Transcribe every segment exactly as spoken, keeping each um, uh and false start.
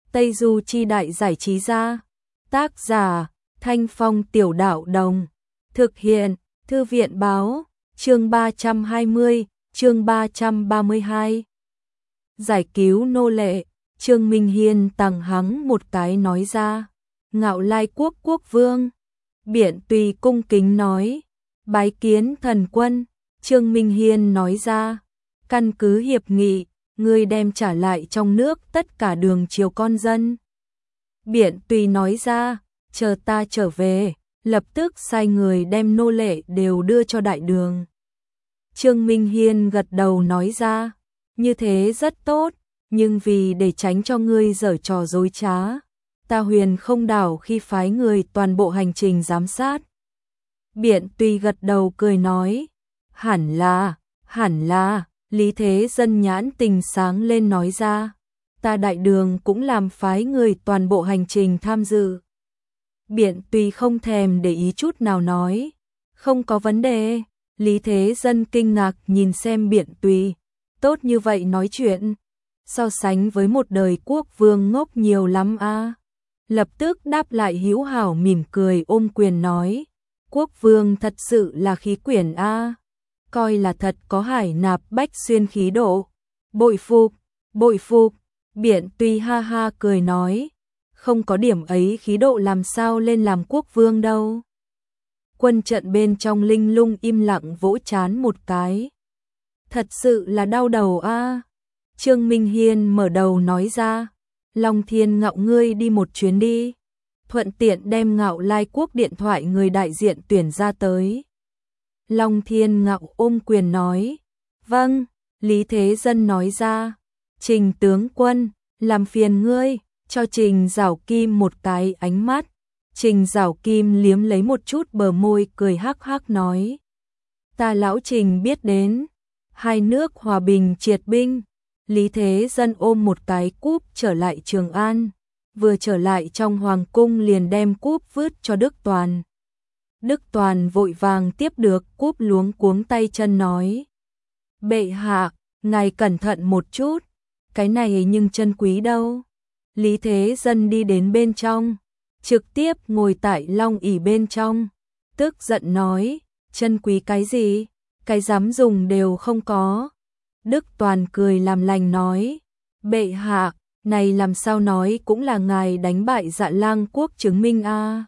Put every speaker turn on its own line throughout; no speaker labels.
Tây Du Chi Đại Giải Trí Gia. Tác giả Thanh Phong Tiểu Đạo Đồng. Thực hiện Thư viện Báo. Chương ba trăm hai mươi, chương ba trăm ba mươi hai. Giải cứu nô lệ. Trương Minh Hiên tằng hắng một cái nói ra. Ngạo Lai Quốc quốc vương. Biện Tùy cung kính nói. Bái kiến thần quân. Trương Minh Hiên nói ra. Căn cứ hiệp nghị, ngươi đem trả lại trong nước tất cả đường triều con dân. Biện Tùy nói ra. Chờ ta trở về, lập tức sai người đem nô lệ đều đưa cho đại đường. Trương Minh Hiên gật đầu nói ra. Như thế rất tốt, nhưng vì để tránh cho ngươi giở trò dối trá, ta Huyền Không Đảo khi phái người toàn bộ hành trình giám sát. Biện Tùy gật đầu cười nói. Hẳn là, hẳn là, Lý Thế Dân nhãn tình sáng lên nói ra. Ta đại đường cũng làm phái người toàn bộ hành trình tham dự. Biện Tùy không thèm để ý chút nào nói. Không có vấn đề. Lý Thế Dân kinh ngạc nhìn xem Biện Tùy. Tốt như vậy nói chuyện. So sánh với một đời quốc vương ngốc nhiều lắm a. Lập tức đáp lại hữu hảo mỉm cười ôm quyền nói. Quốc vương thật sự là khí quyển a. Coi là thật có hải nạp bách xuyên khí độ. Bội phục, bội phục. Biện Tùy ha ha cười nói. Không có điểm ấy khí độ làm sao lên làm quốc vương đâu. Quân trận bên trong linh lung im lặng vỗ trán một cái. Thật sự là đau đầu a. Trương Minh Hiên mở đầu nói ra. Long Thiên Ngạo ngươi đi một chuyến đi. Thuận tiện đem Ngạo Lai Quốc điện thoại người đại diện tuyển ra tới. Long Thiên Ngạo ôm quyền nói. Vâng, Lý Thế Dân nói ra. Trình tướng quân, làm phiền ngươi, cho Trình Giảo Kim một cái ánh mắt. Trình Giảo Kim liếm lấy một chút bờ môi cười hắc hắc nói. Ta lão Trình biết đến. Hai nước hòa bình triệt binh. Lý Thế Dân ôm một cái cúp trở lại Trường An. Vừa trở lại trong hoàng cung liền đem cúp vứt cho Đức Toàn. Đức Toàn vội vàng tiếp được cúp luống cuống tay chân nói. Bệ hạ, ngài cẩn thận một chút. Cái này nhưng chân quý đâu. Lý Thế Dân đi đến bên trong. Trực tiếp ngồi tại long ỷ bên trong. Tức giận nói. Chân quý cái gì? Cái dám dùng đều không có. Đức Toàn cười làm lành nói. Bệ hạ, này làm sao nói cũng là ngài đánh bại Dạ Lang Quốc chứng minh a.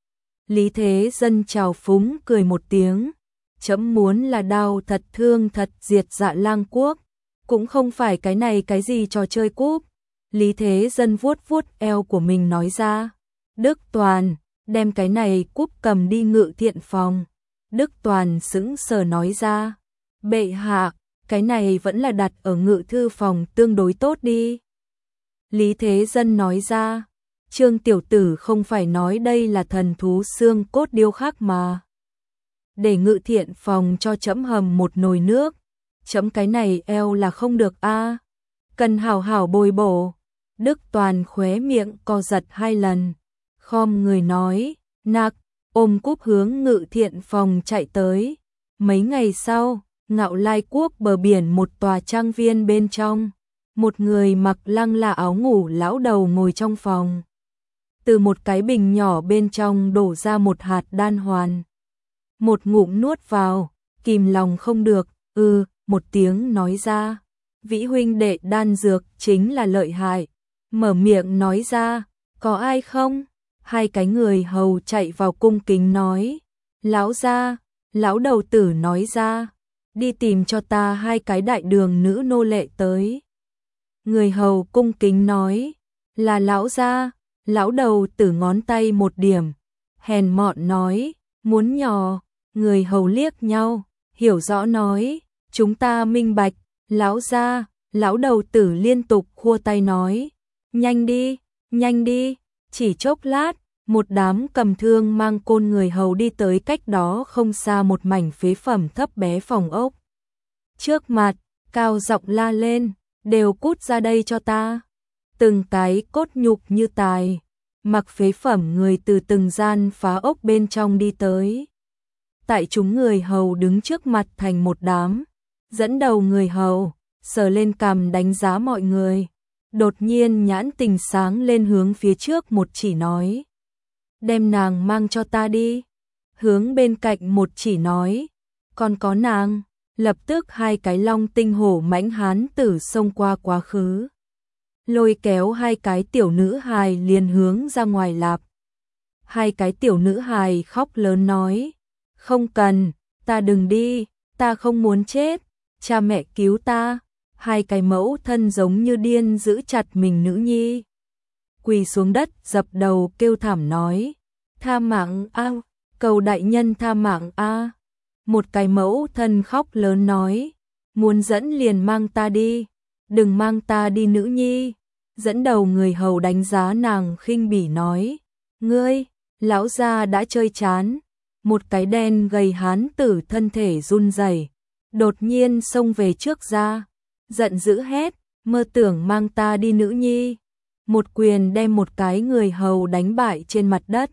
Lý Thế Dân chào phúng cười một tiếng. Chấm muốn là đao thật thương thật diệt Dạ Lang Quốc. Cũng không phải cái này cái gì trò chơi cúp. Lý Thế Dân vuốt vuốt eo của mình nói ra. Đức Toàn, đem cái này cúp cầm đi ngự thiện phòng. Đức Toàn sững sờ nói ra. Bệ hạ, cái này vẫn là đặt ở ngự thư phòng tương đối tốt đi. Lý Thế Dân nói ra. Trương tiểu tử không phải nói đây là thần thú xương cốt điêu khắc mà. Để ngự thiện phòng cho chấm hầm một nồi nước. Chấm cái này eo là không được a. Cần hảo hảo bồi bổ. Đức Toàn khóe miệng co giật hai lần. Khom người nói. Nặc, ôm cúp hướng ngự thiện phòng chạy tới. Mấy ngày sau, Ngạo Lai Quốc bờ biển một tòa trang viên bên trong. Một người mặc lăng là áo ngủ lão đầu ngồi trong phòng. Từ một cái bình nhỏ bên trong đổ ra một hạt đan hoàn. Một ngụm nuốt vào, kìm lòng không được, ư, một tiếng nói ra. Vĩ huynh đệ đan dược chính là lợi hại. Mở miệng nói ra, có ai không? Hai cái người hầu chạy vào cung kính nói. Lão gia, lão đầu tử nói ra. Đi tìm cho ta hai cái đại đường nữ nô lệ tới. Người hầu cung kính nói. Là lão gia. Lão đầu tử ngón tay một điểm. Hèn mọn nói. Muốn nhò. Người hầu liếc nhau. Hiểu rõ nói. Chúng ta minh bạch. Lão gia. Lão đầu tử liên tục khua tay nói. Nhanh đi. Nhanh đi. Chỉ chốc lát. Một đám cầm thương mang côn người hầu đi tới cách đó không xa một mảnh phế phẩm thấp bé phòng ốc. Trước mặt, cao giọng la lên, đều cút ra đây cho ta. Từng cái cốt nhục như tài, mặc phế phẩm người từ từng gian phá ốc bên trong đi tới. Tại chúng người hầu đứng trước mặt thành một đám, dẫn đầu người hầu, sờ lên cằm đánh giá mọi người. đột nhiên nhãn tình sáng lên hướng phía trước một chỉ nói. Đem nàng mang cho ta đi. Hướng bên cạnh một chỉ nói. Còn có nàng. Lập tức hai cái long tinh hổ mãnh hán tử xông qua quá khứ. Lôi kéo hai cái tiểu nữ hài liền hướng ra ngoài lạp. Hai cái tiểu nữ hài khóc lớn nói. Không cần, ta đừng đi, ta không muốn chết, cha mẹ cứu ta. Hai cái mẫu thân giống như điên giữ chặt mình nữ nhi. Quỳ xuống đất dập đầu kêu thảm nói. Tha mạng a, cầu đại nhân tha mạng a. Một cái mẫu thân khóc lớn nói. Muốn dẫn liền mang ta đi, đừng mang ta đi nữ nhi. Dẫn đầu người hầu đánh giá nàng khinh bỉ nói. Ngươi, lão gia đã chơi chán. Một cái đen gầy hán tử thân thể run rẩy, đột nhiên xông về trước ra, giận dữ hét, mơ tưởng mang ta đi nữ nhi. Một quyền đem một cái người hầu đánh bại trên mặt đất.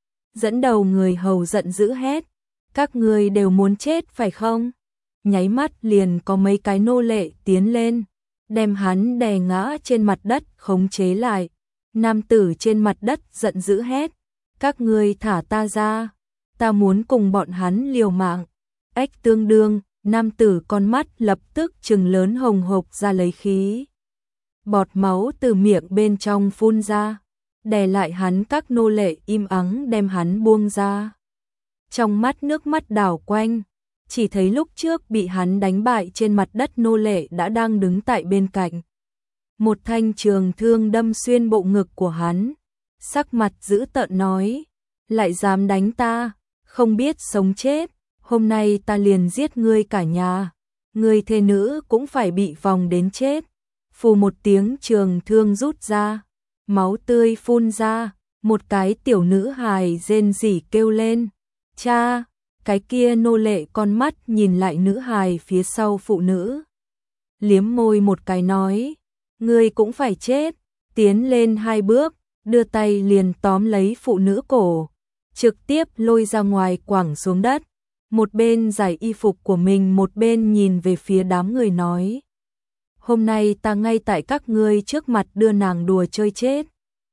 Dẫn đầu người hầu giận dữ hét, các ngươi đều muốn chết phải không? Nháy mắt liền có mấy cái nô lệ tiến lên, đem hắn đè ngã trên mặt đất khống chế lại. Nam tử trên mặt đất giận dữ hét, các ngươi thả ta ra, ta muốn cùng bọn hắn liều mạng. Ếch tương đương, nam tử con mắt lập tức trừng lớn hồng hộc ra lấy khí. Bọt máu từ miệng bên trong phun ra, đè lại hắn các nô lệ im ắng đem hắn buông ra. Trong mắt nước mắt đảo quanh, chỉ thấy lúc trước bị hắn đánh bại trên mặt đất nô lệ đã đang đứng tại bên cạnh. Một thanh trường thương đâm xuyên bộ ngực của hắn, sắc mặt dữ tợn nói, lại dám đánh ta, không biết sống chết, hôm nay ta liền giết ngươi cả nhà, ngươi thê nữ cũng phải bị vòng đến chết. Phù một tiếng trường thương rút ra, máu tươi phun ra, một cái tiểu nữ hài rên rỉ kêu lên, cha. Cái kia nô lệ con mắt nhìn lại nữ hài phía sau phụ nữ, liếm môi một cái nói, ngươi cũng phải chết. Tiến lên hai bước, đưa tay liền tóm lấy phụ nữ cổ, trực tiếp lôi ra ngoài quẳng xuống đất. Một bên giải y phục của mình, một bên nhìn về phía đám người nói, hôm nay ta ngay tại các ngươi trước mặt đưa nàng đùa chơi chết.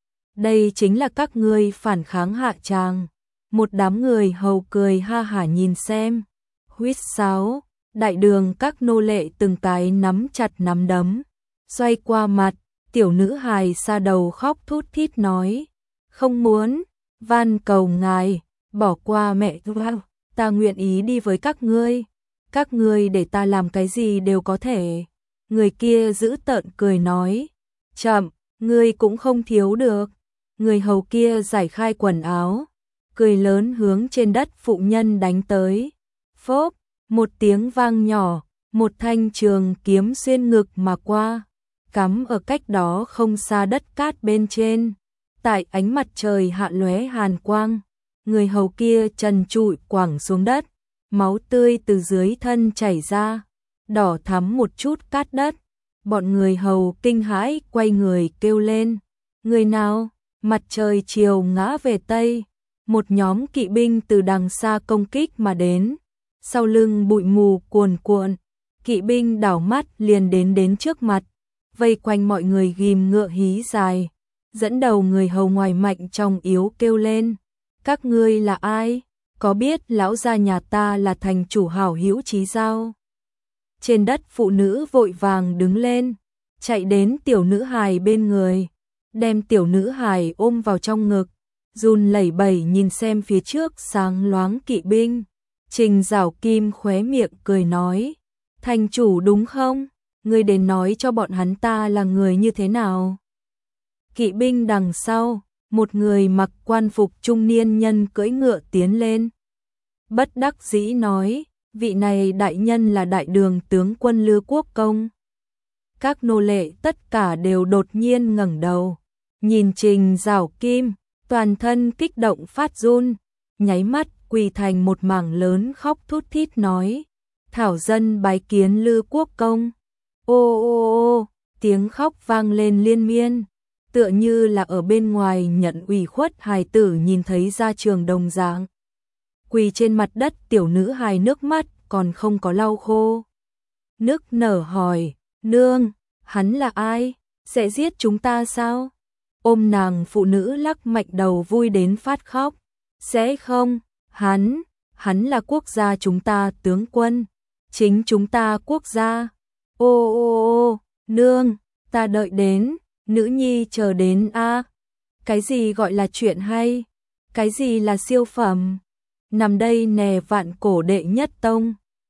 Đây chính là các ngươi phản kháng hạ tràng. Một đám người hầu cười ha hả nhìn xem. Huýt sáo, đại đường các nô lệ từng cái nắm chặt nắm đấm, xoay qua mặt, tiểu nữ hài sa đầu khóc thút thít nói, không muốn, van cầu ngài, bỏ qua mẹ wow, ta nguyện ý đi với các ngươi, các ngươi để ta làm cái gì đều có thể. Người kia giữ tợn cười nói, chậm, ngươi cũng không thiếu được. Người hầu kia giải khai quần áo, cười lớn hướng trên đất phụ nhân đánh tới. Phốp, một tiếng vang nhỏ, một thanh trường kiếm xuyên ngực mà qua, cắm ở cách đó không xa đất cát bên trên. Tại ánh mặt trời hạ lóe hàn quang, người hầu kia trần trụi quẳng xuống đất, máu tươi từ dưới thân chảy ra, đỏ thắm một chút cát đất. Bọn người hầu kinh hãi quay người kêu lên, người nào? Mặt trời chiều ngã về tây, một nhóm kỵ binh từ đằng xa công kích mà đến, sau lưng bụi mù cuồn cuộn, kỵ binh đảo mắt liền đến đến trước mặt, vây quanh mọi người ghim ngựa hí dài, dẫn đầu người hầu ngoài mạnh trong yếu kêu lên, các ngươi là ai? Có biết lão gia nhà ta là thành chủ hảo hữu Chí Giao? Trên đất phụ nữ vội vàng đứng lên, chạy đến tiểu nữ hài bên người, đem tiểu nữ hài ôm vào trong ngực, run lẩy bẩy nhìn xem phía trước sáng loáng kỵ binh. Trình Giảo Kim khóe miệng cười nói, thành chủ đúng không? Ngươi đến nói cho bọn hắn ta là người như thế nào? Kỵ binh đằng sau, một người mặc quan phục trung niên nhân cưỡi ngựa tiến lên. Bất đắc dĩ nói, vị này đại nhân là đại đường tướng quân Lư Quốc Công. Các nô lệ tất cả đều đột nhiên ngẩng đầu, nhìn Trình Giảo Kim, toàn thân kích động phát run, nháy mắt quỳ thành một mảng lớn khóc thút thít nói, thảo dân bái kiến Lư Quốc Công. Ô ô ô, tiếng khóc vang lên liên miên, tựa như là ở bên ngoài nhận ủy khuất hài tử nhìn thấy ra trường đồng dạng. Quỳ trên mặt đất tiểu nữ hài nước mắt còn không có lau khô, nức nở hỏi, nương, hắn là ai? Sẽ giết chúng ta sao? Ôm nàng phụ nữ lắc mạnh đầu vui đến phát khóc. Sẽ không, hắn, hắn là quốc gia chúng ta tướng quân. Chính chúng ta quốc gia. Ô ô ô, nương, ta đợi đến, nữ nhi chờ đến a. Cái gì gọi là chuyện hay? Cái gì là siêu phẩm? Nằm đây nè vạn cổ đệ nhất tông.